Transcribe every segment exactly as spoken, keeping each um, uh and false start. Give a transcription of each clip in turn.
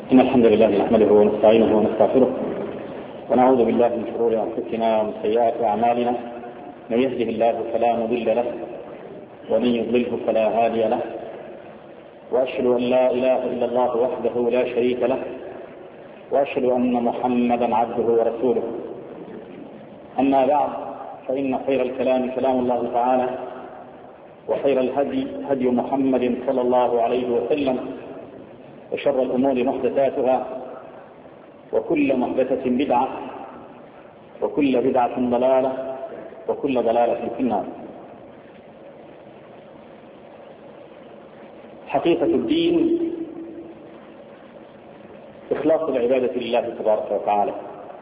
إن الحمد لله نحمده ونستعينه ونستغفره ونعوذ بالله من شرور أنفسنا ومن سيئات أعمالنا. من يهده الله فلا مضل له ومن يضلله فلا هادي له، وأشهد أن لا إله إلا الله وحده لا شريك له، وأشهد أن محمدا عبده ورسوله. أما بعد، فإن خير الكلام كلام الله تعالى، وخير الهدي هدي محمد صلى الله عليه وسلم، وشر الأمور محدثاتها، وكل محدثة بدعة، وكل بدعة ضلالة، وكل ضلالة في النار. حقيقة الدين إخلاص العبادة لله تبارك وتعالى،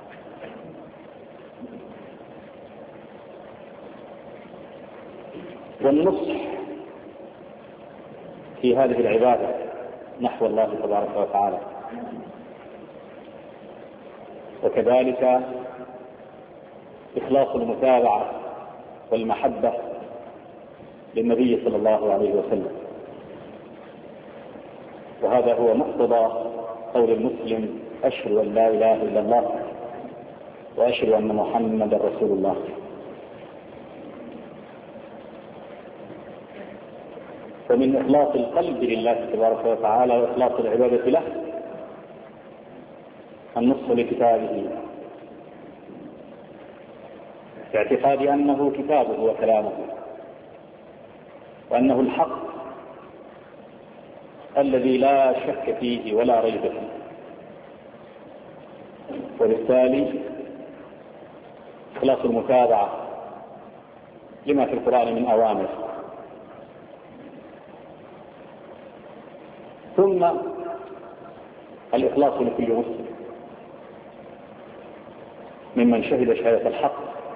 والنصح في هذه العبادة نحو الله تبارك وتعالى، وكذلك إخلاص المتابعة والمحبة للنبي صلى الله عليه وسلم. وهذا هو مقتضى قول المسلم: أشهد أن لا إله إلا الله وأشهد أن محمدا رسول الله. ومن إخلاص القلب لله تبارك وتعالى وإخلاص العبادة له النصح لكتابه، باعتقاد أنه كتابه وكلامه، وأنه الحق الذي لا شك فيه ولا ريب فيه. وبالتالي إخلاص المتابعة لما في القرآن من أوامر، ثم الإخلاص لكل مسلم ممن شهد شهادة الحق.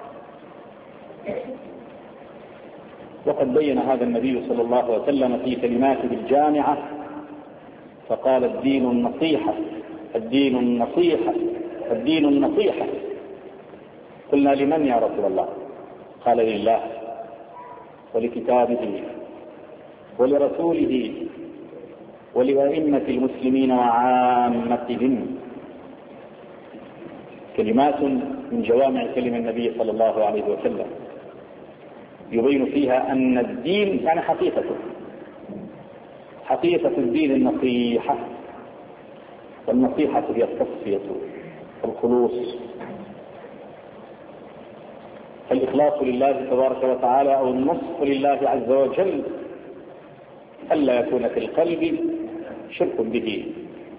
وقد بين هذا النبي صلى الله عليه وسلم في كلماته الجامعة فقال: الدين النصيحة، الدين النصيحة، الدين النصيحة. قلنا: لمن يا رسول الله؟ قال: لله ولكتابه ولرسوله ولأئمة المسلمين وعامتهم. كلمات من جوامع كلم النبي صلى الله عليه وسلم يبين فيها أن الدين يعني حقيقته حقيقة الدين النصيحة، والنصيحة هي التصفية والخلوص. فالإخلاص لله تبارك وتعالى أو النصح لله عز وجل ألا يكون في القلب شرك به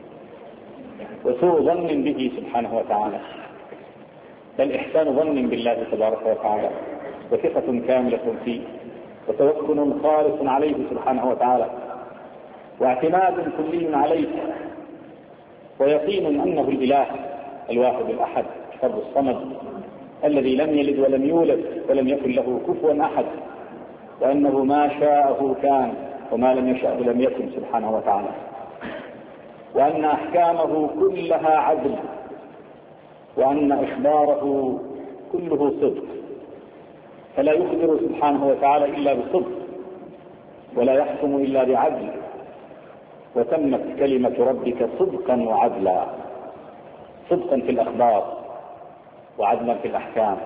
وسوء ظن به سبحانه وتعالى، بل إحسان ظن بالله تبارك وتعالى، وثقة كاملة فيه، وتوكل خالص عليه سبحانه وتعالى، واعتماد كلي عليه، ويقين أنه الإله الواحد الأحد الفرد الصمد الذي لم يلد ولم يولد ولم يكن له كفوا أحد، وأنه ما شاءه كان وما لم يشأ لم يكن سبحانه وتعالى، وأن أحكامه كلها عدل، وأن إخباره كله صدق، فلا يخبر سبحانه وتعالى إلا بصدق، ولا يحكم إلا بعدل. وتمت كلمة ربك صدقا وعدلا، صدقا في الأخبار وعدلا في الأحكام.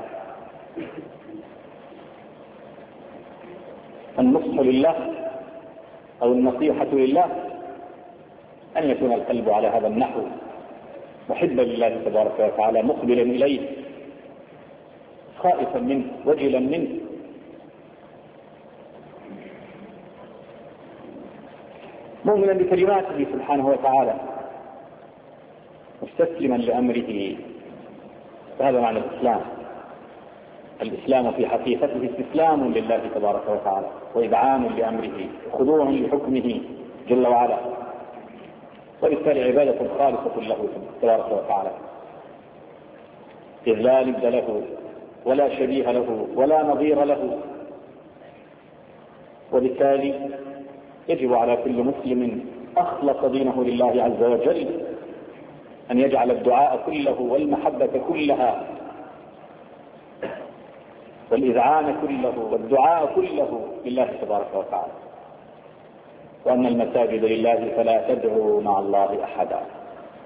النصح لله أو النصيحة لله أن يكون القلب على هذا النحو محبا لله تبارك وتعالى، مقبلا إليه، خائفا منه، وجلا منه، مؤمنا بكلماته سبحانه وتعالى، مستسلما لأمره. وهذا معنى الإسلام. الإسلام في حقيقته استسلام لله تبارك وتعالى، وإذعان لأمره، وخضوع لحكمه جل وعلا، وبالتالي عبادة خالصة له تبارك وتعالى، إذ لا ند له ولا شبيه له ولا نظير له. وبالتالي يجب على كل مسلم أخلص دينه لله عز وجل أن يجعل الدعاء كله والمحبة كلها والإذعان كله والدعاء كله لله تبارك وتعالى، وأن المساجد لله فلا تدعوا مع الله أحدا.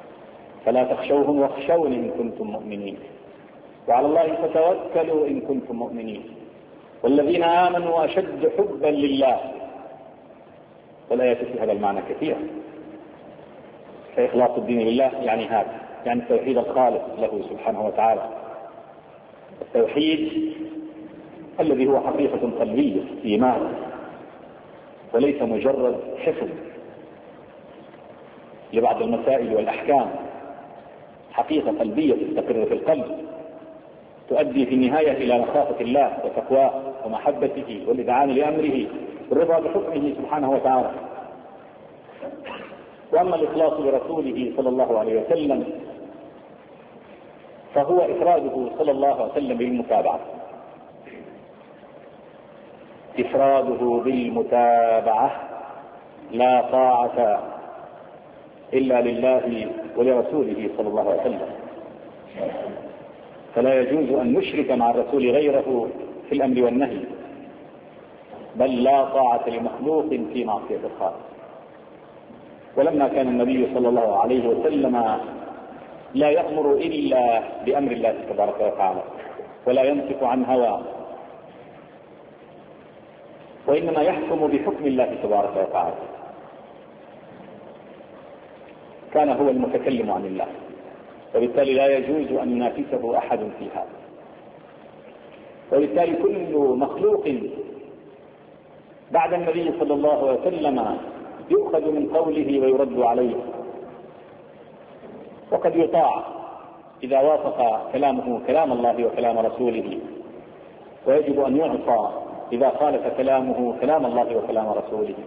فلا تخشوهم واخشون إن كنتم مؤمنين، وعلى الله فتوكلوا إن كنتم مؤمنين، والذين آمنوا أشد حبا لله. والآيات في هذا المعنى كثيرة. فإخلاص الدين لله يعني هذا، يعني التوحيد الخالص له سبحانه وتعالى، التوحيد الذي هو حقيقة قلبية إيمان، وليس مجرد حفظ لبعض المسائل والأحكام، حقيقة قلبية تستقر في القلب، تؤدي في النهاية إلى مخافة الله وتقواه ومحبته والإذعان لأمره والرضا بحكمه سبحانه وتعالى. وأما الإخلاص لرسوله صلى الله عليه وسلم فهو إفراده صلى الله عليه وسلم بالمتابعة، إفراده بالمتابعة، لا طاعة إلا لله ولرسوله صلى الله عليه وسلم. فلا يجوز أن نشرك مع الرسول غيره في الأمر والنهي، بل لا طاعة لمخلوق في معصية الخالق. ولما كان النبي صلى الله عليه وسلم لا يأمر إلا بأمر الله تبارك وتعالى، ولا ينطق عن هوى، وإنما يحكم بحكم الله تبارك وتعالى، كان هو المتكلم عن الله، وبالتالي لا يجوز أن ينافسه أحد في هذا. وبالتالي كل مخلوق بعد النبي صلى الله عليه وسلم يؤخذ من قوله ويرد عليه، وقد يطاع إذا وافق كلامه كلام الله وكلام رسوله، ويجب أن يعصى إذا خالف كلامه كلام الله وكلام رسوله.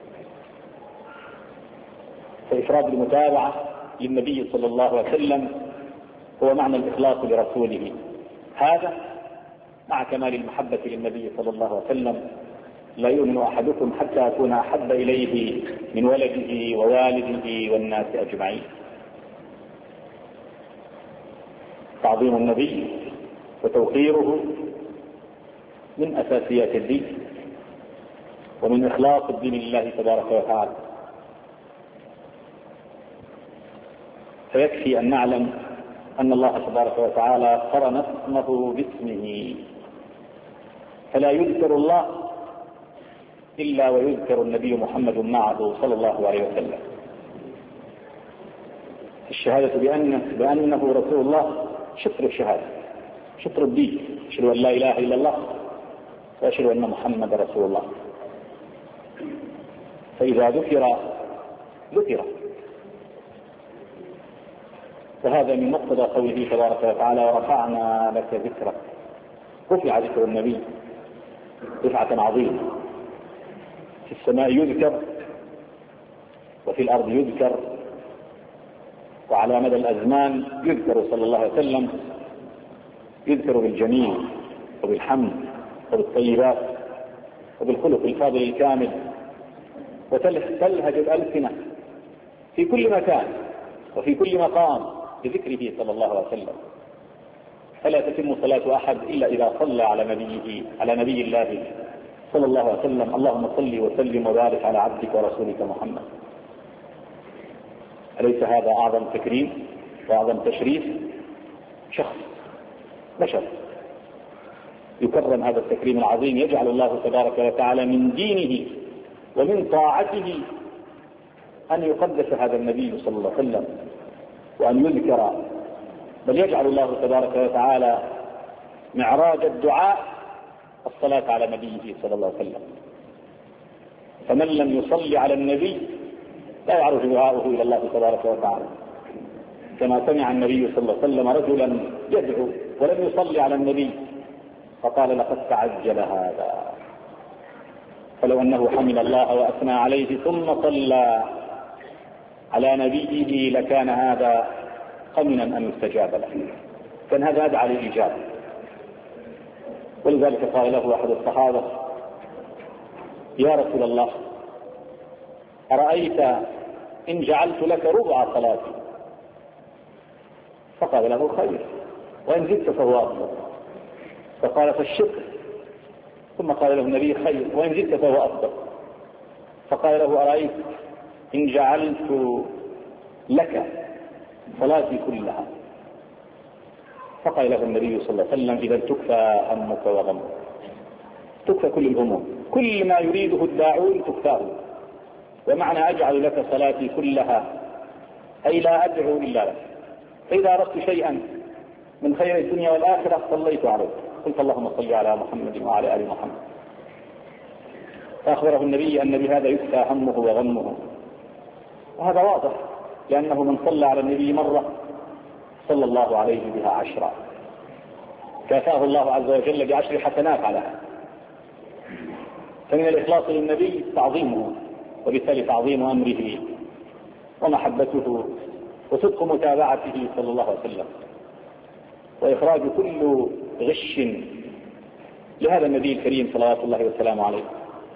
فإفراد المتابعة للنبي صلى الله عليه وسلم هو معنى الإخلاص لرسوله، هذا مع كمال المحبة للنبي صلى الله عليه وسلم. لا يؤمن أحدكم حتى أكون أحب إليه من ولده ووالده والناس أجمعين. تعظيم النبي وتوقيره من أساسيات الدين ومن إخلاص الدين لله تبارك وتعالى. فيكفي أن نعلم أن الله تبارك وتعالى قرن اسمه باسمه، فلا يذكر الله إلا ويذكر النبي محمد معه صلى الله عليه وسلم. الشهادة بأنه, بأنه رسول الله شطر الشهادة، شطر الدين، أشهد أن لا إله إلا الله وأشهد أن محمد رسول الله. فإذا ذكر ذكر، وهذا من مقتضى قوله تبارك وتعالى ورفعنا لك ذكرك. رفع ذكر النبي رفعة عظيمة، في السماء يذكر وفي الأرض يذكر، وعلى مدى الأزمان يذكر صلى الله عليه وسلم، يذكر بالجميل وبالحمد وبالطيبات وبالخلق الفاضل الكامل، وتلهج الألسنة في كل مكان وفي كل مقام بذكره صلى الله عليه وسلم. فلا تتم صلاة أحد إلا إذا صلى على نبيه على نبي الله صلى الله عليه وسلم. اللهم صل وسلم وبارك على عبدك ورسولك محمد. أليس هذا أعظم تكريم وأعظم تشريف؟ شخص بشر يكرم هذا التكريم العظيم، يجعل الله تبارك وتعالى من دينه ومن طاعته أن يقدس هذا النبي صلى الله عليه وسلم وأن يذكر، بل يجعل الله تبارك وتعالى معراج الدعاء الصلاة على نبيه صلى الله عليه وسلم. فمن لم يصلي على النبي لا يعرف دعاؤه إلى الله تبارك وتعالى. كما سمع النبي صلى الله عليه وسلم رجلا يدعو ولم يصلي على النبي فقال لقد تعجل هذا، فلو أنه حمد الله وأثنى عليه ثم صلى على نبيه لكان هذا قمنا أن يستجاب له، كان هذا أدعى للإجابة. ولذلك قال له أحد الصحابة يا رسول الله أرأيت إن جعلت لك ربع صلاتي؟ فقال له خير، وإن زدت فهو أفضل. فقال فالشكر. ثم قال له النبي خير، وإن زدت فهو أفضل. فقال له أرأيت إن جعلت لك صلاتي كلها. فقال له النبي صلى الله عليه وسلم: إذا تكفى همك وغمك، تكفى كل الهموم، كل ما يريده الداعون تكفاه. ومعنى أجعل لك صلاتي كلها أي لا أدعو إلا لك، فإذا أردت شيئا من خير الدنيا والآخرة صليت عليه، قلت اللهم صل على محمد وعلى آل محمد. فأخبره النبي أن بهذا يكفى همه وغمه، وهذا واضح، لأنه من صلى على النبي مرة صلى الله عليه بها عشرا، كافاه الله عز وجل بعشر حسنات على هذا. فمن الإخلاص للنبي تعظيمه، وبالتالي تعظيم أمره ومحبته وصدق متابعته صلى الله عليه وسلم، وإخراج كل غش لهذا النبي الكريم صلوات الله وسلامه عليه.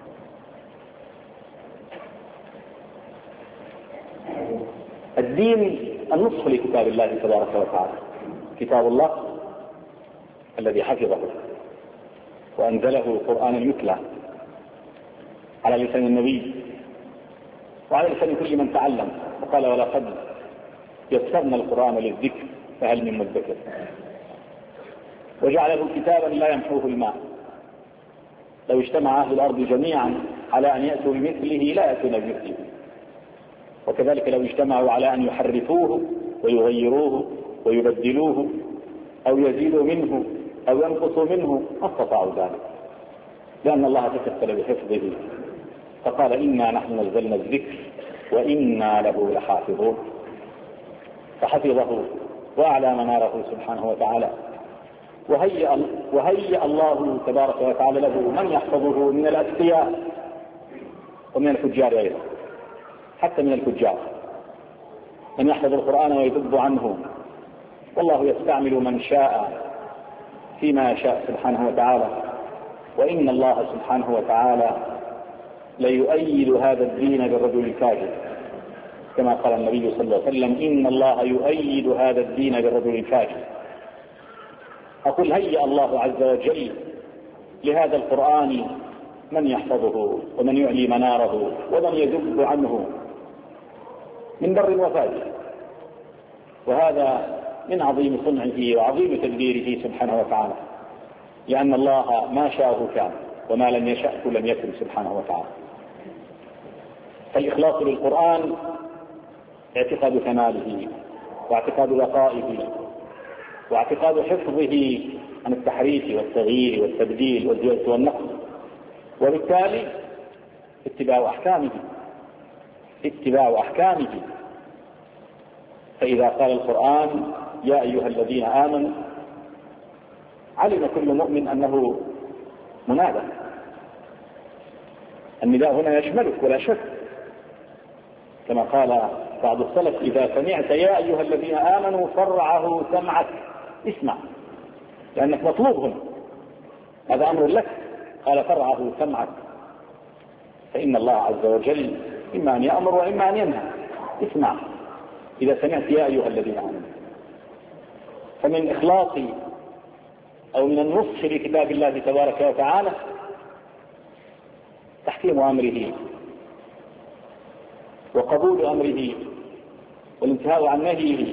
الدين النصح لكتاب الله تبارك وتعالى، كتاب الله الذي حفظه وأنزله قرآنا يتلى على لسان النبي وعلى لسان كل من تعلم، وقال: ولقد يسرنا القرآن للذكر فهل من مدكر. وجعله كتابا لا يمحوه الماء، لو اجتمع أهل الأرض جميعا على أن يأتوا بمثله لا يأتون بمثله، وكذلك لو اجتمعوا على أن يحرفوه ويغيروه ويبدلوه أو يزيدوا منه أو ينقصوا منه ما استطاعوا ذلك، لأن الله تكفل بحفظه، فقال: إنا نحن نزلنا الذكر وإنا له لحافظون. فحفظه وأعلى مناره سبحانه وتعالى، وهيأ, وهيأ الله تبارك وتعالى له من يحفظه من الأتقياء ومن الفجار أيضا، حتى من الفجار من يحفظ القرآن ويذب عنه، والله يستعمل من شاء فيما شاء سبحانه وتعالى. وإن الله سبحانه وتعالى ليؤيد هذا الدين بالرجل الفاجر، كما قال النبي صلى الله عليه وسلم: إن الله يؤيد هذا الدين بالرجل الفاجر. أقول: هيأ الله عز وجل لهذا القرآن من يحفظه ومن يعلي مناره ومن يذب عنه من بر وفاجر، وهذا من عظيم صنعه وعظيم تدبيره سبحانه وتعالى، لأن الله ما شاءه كان وما لم يشأه لم يكن سبحانه وتعالى. فالإخلاص للقرآن اعتقاد كماله واعتقاد بقائه واعتقاد حفظه عن التحريف والتغيير والتبديل والزيادة والنقص، وبالتالي اتباع أحكامه اتباع أحكامه. فإذا قال القرآن: يا أيها الذين آمنوا، علم كل مؤمن أنه منادى. النداء هنا يشملك ولا شك، كما قال بعض السلف: إذا سمعت يا أيها الذين آمنوا فرعه سمعك، اسمع، لأنك مطلوب هنا، هذا أمر لك. قال: فرعه سمعك، فإن الله عز وجل إما أن يأمر وإما أن ينهى، اسمع إذا سمعت يا أيها الذين آمنوا. فمن إخلاص أو من النصح لكتاب الله تبارك وتعالى تحكيم أمره وقبول أمره والانتهاء عن نهيه،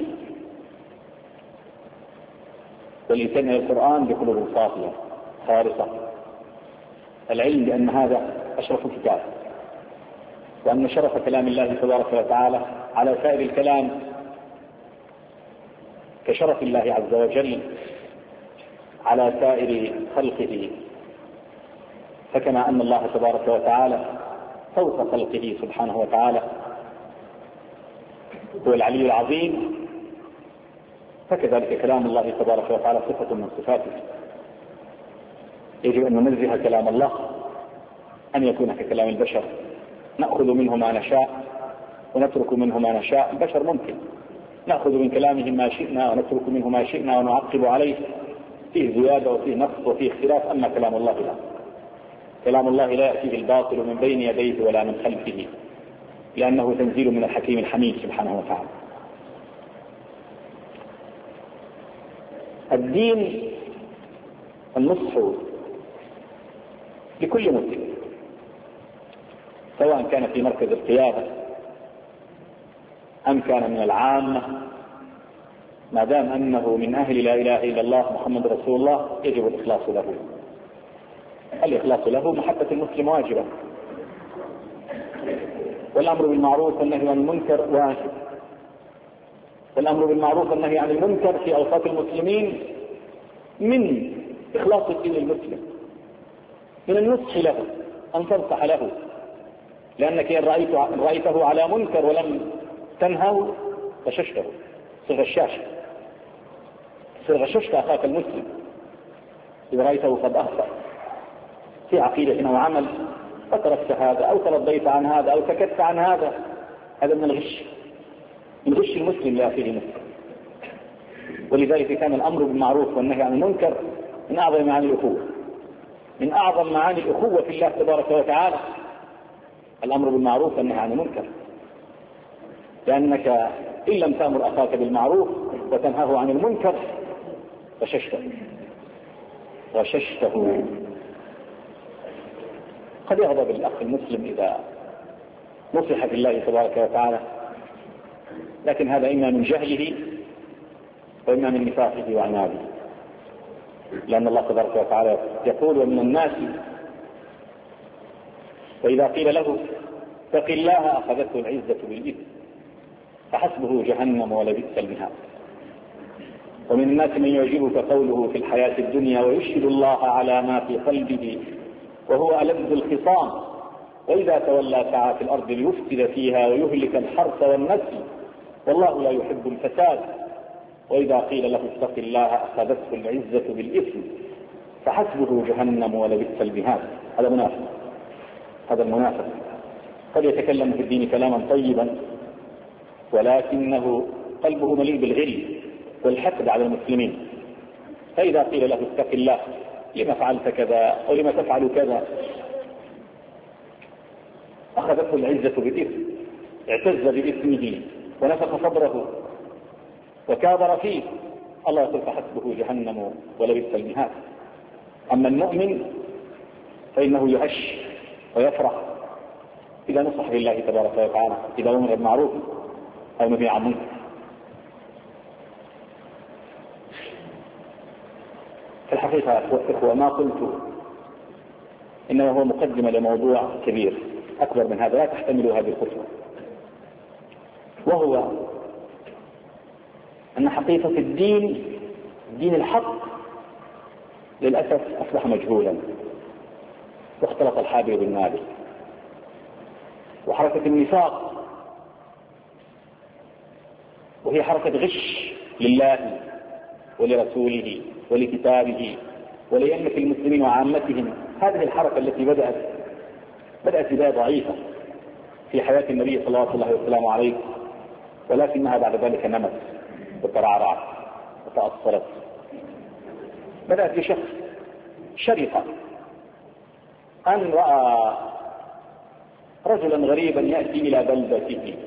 والإنسان القرآن بقلوب صافية خالصة، العلم بأن هذا أشرف كتاب، وأن شرف كلام الله تبارك وتعالى على سائر الكلام كشرف الله عز وجل على سائر خلقه. فكما أن الله تبارك وتعالى فوق خلقه سبحانه وتعالى هو العلي العظيم، فكذلك كلام الله تبارك وتعالى صفة من صفاته. يجب أن ننزه كلام الله أن يكون ككلام البشر، نأخذ منه ما نشاء ونترك منه ما نشاء. البشر ممكن نأخذ من كلامه ما شئنا ونترك منه ما شئنا ونعقب عليه، فيه زيادة وفيه نقص وفيه اختلاف. أما كلام الله لا، كلام الله لا يأتيه الباطل من بين يديه ولا من خلفه، لأنه تنزيل من الحكيم الحميد سبحانه وتعالى. الدين النصح لكل مسلم، سواء كان في مركز القيادة أم كان من العامة ما دام أنه من أهل لا إله إلا الله محمد رسول الله يجب الإخلاص له. الإخلاص له محبة المسلم واجبة، والأمر بالمعروف والنهي عن المنكر واجب، والأمر بالمعروف والنهي عن المنكر في أوساط المسلمين من إخلاص الدين للمسلم، من النصح له، أن تنصح له، لأنك إن رأيته على منكر ولم تنهه غششته، صر غشاش، صر غششت أخاك المسلم إذا رأيته قد أخطأ في عقيدة أو عمل فتركت هذا أو ترضيت عن هذا أو سكت عن هذا، هذا من الغش، من غش المسلم لأخيه المسلم. ولذلك كان الأمر بالمعروف والنهي عن المنكر من أعظم معاني الأخوة، من أعظم معاني الأخوة في الله تبارك وتعالى الأمر بالمعروف والنهي عن المنكر، لأنك إن لم تأمر أخاك بالمعروف وتنهاه عن المنكر غششته غششته. قد يغضب الأخ المسلم إذا نصح في الله تبارك وتعالى، لكن هذا إما من جهله وإما من نفاقه وعناده، لأن الله تبارك وتعالى يقول: ومن الناس فإذا قيل له اتق الله أخذته العزة بالإثم فحسبه جهنم ولبئس المهاد. ومن الناس من يعجبك قوله في الحياة الدنيا ويشهد الله على ما في قلبه وهو ألذ الخصام وإذا تولى سعى في الأرض ليفسد فيها ويهلك الحرث والنسل والله لا يحب الفساد. وإذا قيل له اتق الله أخذته العزة بالإثم فحسبه جهنم ولبئس المهاد. هذا منافق، هذا المنافق قد يتكلم في الدين كلاما طيبا ولكنه قلبه مليء بالغل والحقد على المسلمين، فإذا قيل له اتق الله لما فعلت كذا أو لما تفعل كذا أخذته العزة بالإثم، اعتز بإثمه ونفخ صدره وكابر فيه، الله يقول فحسبه جهنم ولبئس المهاد. أما المؤمن فإنه يهش ويفرح إذا نصح بالله تبارك وتعالى، إذا أمر بالمعروف أو نهي عن المنكر. في الحقيقة إخوة ما قلت إنما هو مقدمة لموضوع كبير أكبر من هذا لا تحتمل هذه الخطوة، وهو أن حقيقة الدين دين الحق للأسف أصبح مجهولا، واختلط الحابل بالنابل، وحركة النفاق وهي حركة غش لله ولرسوله ولكتابه ولأئمة المسلمين وعامتهم. هذه الحركة التي بدأت بدأت بداية ضعيفة في حياة النبي صلى الله عليه وسلم عليه، ولكنها بعد ذلك نمت وترعرعت وتأصلت. بدأت بشخص شرقة أن رأى رجلا غريبا يأتي إلى بلدته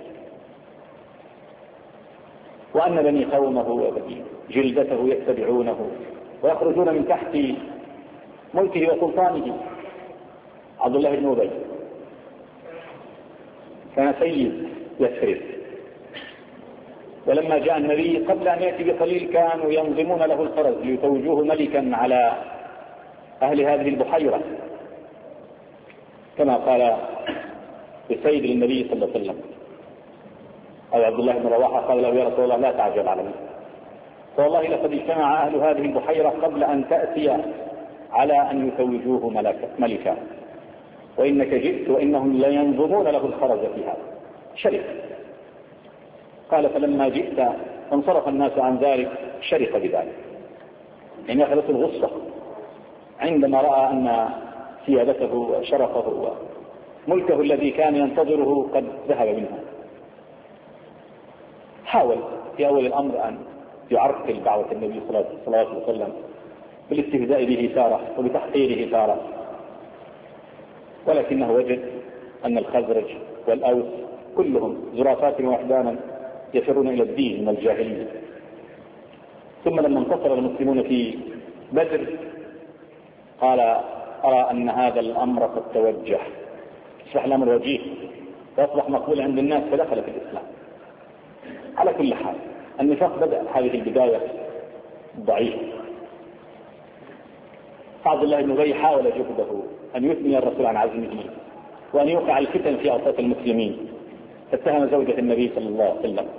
وأن بني قومه وبني جلدته يتبعونه ويخرجون من تحت ملكه وسلطانه. عبد الله بن أبي كان سيد يثرب، ولما جاء النبي قبل أن يأتي بقليل كانوا ينظمون له الخرز ليتوجوه ملكا على أهل هذه البحيرة، كما قال بسيد للنبي صلى الله عليه وسلم أو عبد الله بن رواحة قال له: يا رسول الله لا تعجل علي، فوالله لقد اجتمع أهل هذه البحيرة قبل أن تأتي على أن يتوجوه ملكا، وإنك جئت وإنهم لينظمون له الخرز في هذا شرق. قال: فلما جئت انصرف الناس عن ذلك شرق بذلك، يعني أخذته الغصة عندما رأى أن سيادته وشرفه وملكه الذي كان ينتظره قد ذهب منه. حاول في أول الأمر أن يعرقل دعوة النبي صلى الله عليه وسلم بالاستهزاء به تارة وبتحقيره تارة، ولكنه وجد أن الخزرج والأوس كلهم زرافات وحدانا يفرون إلى الدين من الجاهلية. ثم لما انتصر المسلمون في بدر قال: أرى أن هذا الأمر قد توجه، أصبح الأمر وجيه وأصبح مقبول عند الناس فدخل في الإسلام. على كل حال النفاق بدأ هذه البداية ضعيفة. عبد الله بن أبي حاول جهده أن يثني الرسول عن عزمه وأن يوقع الفتن في أوساط المسلمين، فاتهم زوجة النبي صلى الله عليه وسلم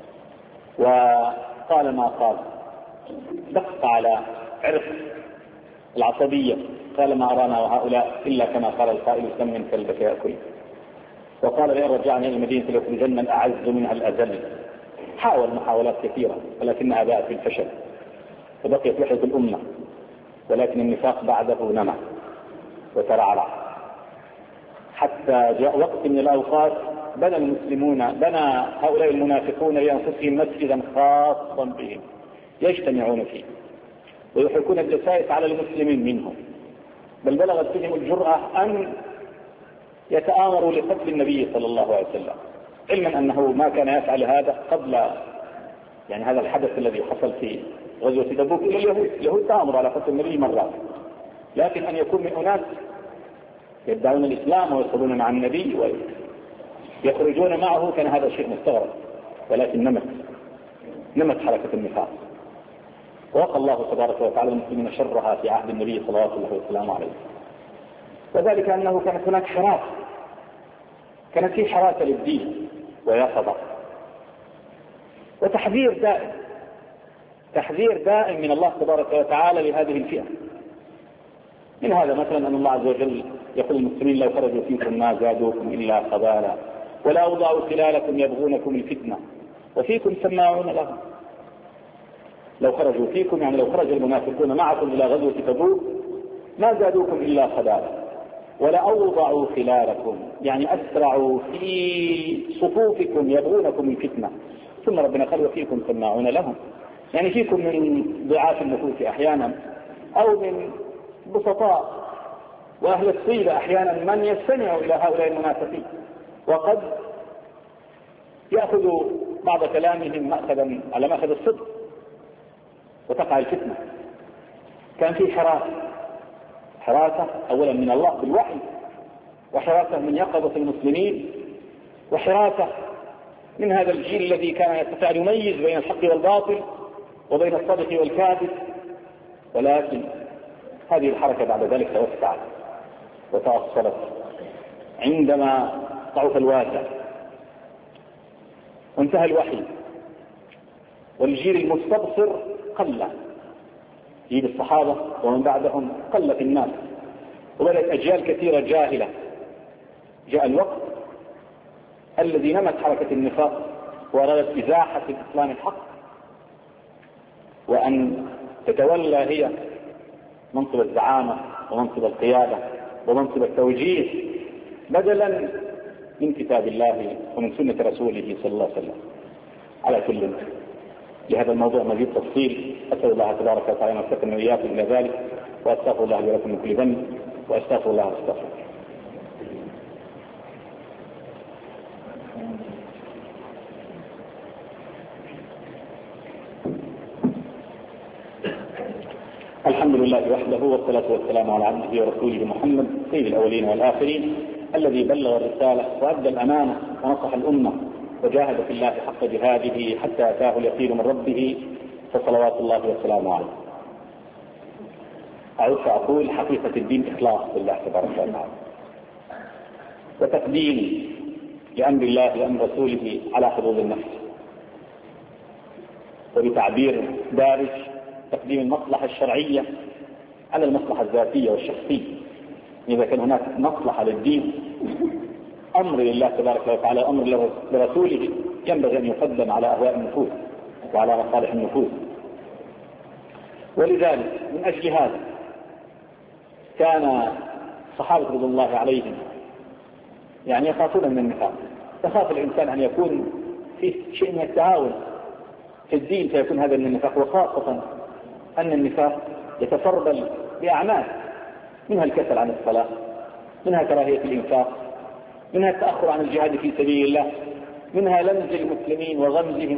وقال ما قال، دق على عرق العصبية، قال ما أرانا وهؤلاء إلا كما قال القائل سمن كلبك يأكل، وقال لئن رجعنا إلى المدينة ليخرجن الأعز منها الأذل. حاول محاولات كثيرة ولكنها باءت بالفشل، فبقيت وحدة الأمة، ولكن النفاق بعده نمى وترعرع، حتى جاء وقت من الأوقات بنى المسلمون بنى هؤلاء المنافقون لأنفسهم مسجدا خاصا بهم يجتمعون فيه ويحركون الدسائس على المسلمين منهم، بل بلغت بهم الجرأة أن يتآمروا لقتل النبي صلى الله عليه وسلم، علما أنه ما كان يفعل هذا قبل يعني هذا الحدث الذي حصل في غزوة تبوك إلى اليهود. اليهود تآمروا على قتل النبي مرات، لكن أن يكون من أناس يدعون الإسلام ويصلون مع النبي ويخرجون معه كان هذا شيء مستغرب، ولكن نمت نمت حركة النفاق، ووقى الله تبارك وتعالى المسلمين شرها في عهد النبي صلى الله عليه وسلم عليه. وذلك أنه كانت هناك حراسة، كانت في حراسة للدين ويقظة وتحذير دائم، تحذير دائم من الله تبارك وتعالى لهذه الفئة. من هذا مثلا أن الله عز وجل يقول المسلمين لو خرجوا فيكم ما زادوكم إلا خبالا ولا أوضعوا خلالكم يبغونكم الفتنة وفيكم سماعون لهم. لو خرجوا فيكم يعني لو خرج المنافقون معكم إلى غزوة تبوك ما زادوكم إلا خبالا ولا أوضعوا خلالكم يعني أسرعوا في صفوفكم يبغونكم الفتنة. ثم ربنا قال وفيكم سماعون لهم، يعني فيكم من ضعاف النفوس أحيانا أو من بسطاء وأهل الصيبة أحيانا من يستمع إلى هؤلاء المنافقين وقد يأخذ بعض كلامهم مأخذا على مأخذ الصدق وتقع الفتنة. كان في حراسة، حراسة أولا من الله بالوحي، وحراسة من يقظة المسلمين، وحراسة من هذا الجيل الذي كان يستطيع أن يميز بين الحق والباطل وبين الصادق والكاذب. ولكن هذه الحركة بعد ذلك توسعت وتأصلت عندما ضعف الواسع وانتهى الوحي والجيل المستبصر قل، جيل الصحابة ومن بعدهم قل في الناس وبدأت أجيال كثيرة جاهلة. جاء الوقت الذي نمت حركة النفاق وأرادت إزاحة الإسلام الحق وأن تتولى هي منصب الزعامة ومنصب القيادة ومنصب التوجيه بدلا من كتاب الله ومن سنة رسوله صلى الله عليه وسلم. على كل لهذا الموضوع مزيد تفصيل، أسأل الله تبارك وتعالى أن يوفقنا وإياكم إلى ذلك، وأستغفر الله لي ولكم من كل ذنب، وأستغفر الله واستغفر. الحمد لله وحده والصلاة والسلام على عبده ورسوله محمد سيد الأولين والآخرين الذي بلغ الرسالة وأدى الأمانة ونصح الأمة وجاهد في الله حق جهاده حتى أتاه اليقين من ربه فصلوات الله وسلامه عليه. أعود فأقول حقيقة الدين إخلاص لله تبارك وتعالى وتقديم لأمر الله لأمر رسوله على حدود النفس، وبتعبير دارج تقديم المصلحة الشرعية على المصلحة الذاتية والشخصية. إذا كان هناك مصلحة للدين أمر لله تبارك وتعالى أمر لرسوله ينبغي أن يقدم على أهواء النفوس وعلى مصالح النفوس. ولذلك من أجل هذا كان الصحابة رضي الله عليهم يعني يخافون من النفاق. يخاف الإنسان أن يكون في شيء من التعاون في الدين فيكون هذا من النفاق، وخاصة أن النفاق يتفربل بأعمال منها الكسل عن الصلاة، منها كراهية الإنفاق، منها التأخر عن الجهاد في سبيل الله، منها لمز المسلمين وغمزهم،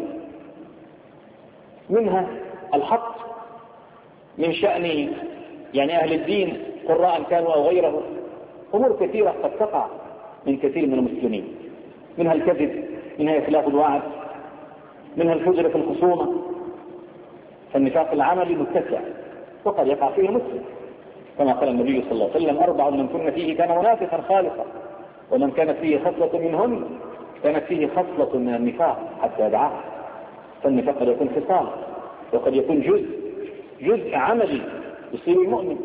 منها الحق من شأن يعني أهل الدين قراء كانوا أو غيره. أمور كثيرة قد تقع من كثير من المسلمين، منها الكذب، منها إخلاف الوعد، منها الفجر في الخصومة، فالنفاق العملي متسع وقد يقع فيه المسلم، كما قال النبي صلى الله عليه وسلم: أربع من كن فيه كان منافقا خالصا، ومن كانت فيه خصلة منهن كانت فيه خصلة من النفاق حتى يدعاه. فالنفاق قد يكون خصال، وقد يكون جزء جزء عملي يصيب المؤمن.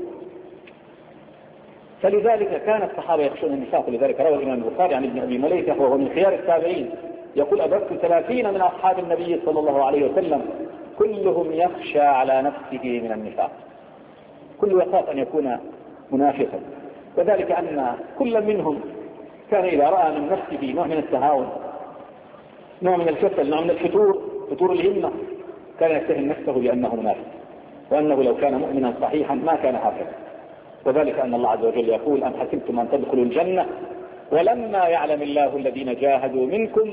فلذلك كان الصحابة يخشون النفاق. لذلك روى الإمام البخاري عن ابن أبي مليكة وهو من خيار التابعين يقول: أدركت ثلاثين من أصحاب النبي صلى الله عليه وسلم كلهم يخشى على نفسه من النفاق، كل يخاف أن يكون منافقا. وذلك أن كل منهم كان إذا رأى من نفسه نوع من التهاون، نوع من الكسل، نوع من الفتور، فتور الهمة، كان يتهم نفسه بأنه منافق، وأنه لو كان مؤمنا صحيحا ما كان هكذا. وذلك أن الله عز وجل يقول: أم حسبتم أن تدخلوا الجنة ولما يعلم الله الذين جاهدوا منكم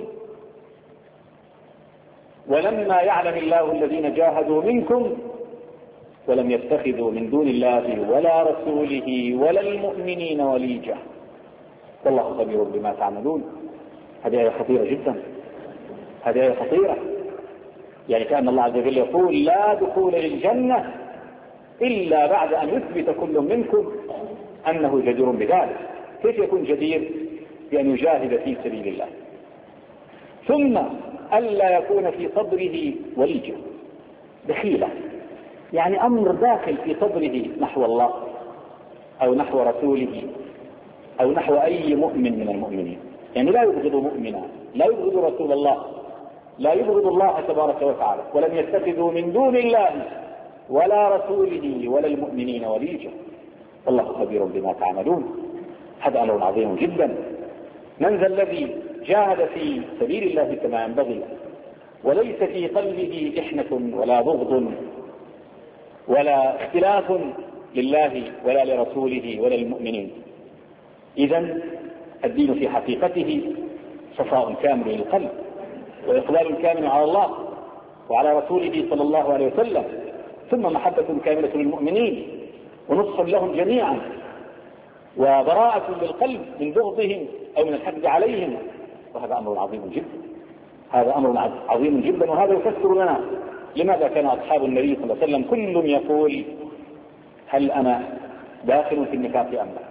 ولما يعلم الله الذين جاهدوا منكم ولم يتخذوا من دون الله ولا رسوله ولا المؤمنين وليجة والله خبير بما تعملون. هذه آية خطيرة جدا، هذه آية خطيرة. يعني كأن الله عز وجل يقول: لا دخول للجنة إلا بعد أن يثبت كل منكم أنه جدير بذلك. كيف يكون جدير؟ بأن يجاهد في سبيل الله، ثم ألا يكون في صدره وليجة دخيلة، يعني أمر داخل في صدره نحو الله أو نحو رسوله أو نحو أي مؤمن من المؤمنين. يعني لا يبغض مؤمنا، لا يبغض رسول الله، لا يبغض الله تبارك وتعالى، ولم يتخذوا من دون الله ولا رسوله ولا المؤمنين وليجة والله خبير بما تعملون. هذا أمر عظيم جدا. من ذا الذي جاهد في سبيل الله كما ينبغي وليس في قلبه إحنة ولا بغض ولا اختلاف لله ولا لرسوله ولا للمؤمنين؟ إذن الدين في حقيقته صفاء كامل للقلب، وإقبال كامل على الله وعلى رسوله صلى الله عليه وسلم، ثم محبة كاملة للمؤمنين ونصح لهم جميعا، وبراءة للقلب من بغضهم أو من الحقد عليهم. وهذا أمر عظيم جدا، هذا أمر عظيم جدا. وهذا يفسر لنا لماذا كان أصحاب النبي صلى الله عليه وسلم كل يقول: هل أنا داخل في النفاق أم لا؟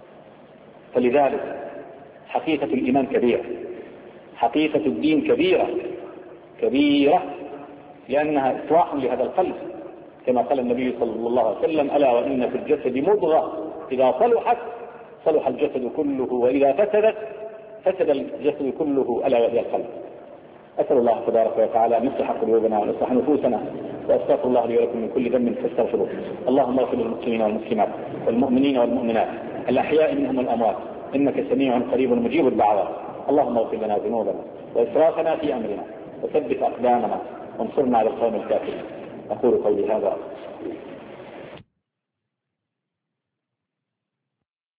فلذلك حقيقة الإيمان كبيرة، حقيقة الدين كبيرة كبيرة، لأنها إصلاح لهذا القلب، كما قال النبي صلى الله عليه وسلم: ألا وإن في الجسد مضغة إذا صلحت صلح الجسد كله وإذا فسدت فسد الجسد كله ألا وهي القلب. أسأل الله تبارك وتعالى أن يصلح قلوبنا ويصلح نفوسنا، وأستغفر الله لي ولكم من كل ذنب فاستغفروه. اللهم اغفر للمسلمين والمسلمات والمؤمنين والمؤمنات الأحياء منهم والأموات، إنك سميع قريب مجيب الدعوات. اللهم اغفر لنا ذنوبنا وإسرافنا في أمرنا وثبت أقدامنا وانصرنا على القوم الكافرين. أقول قولي هذا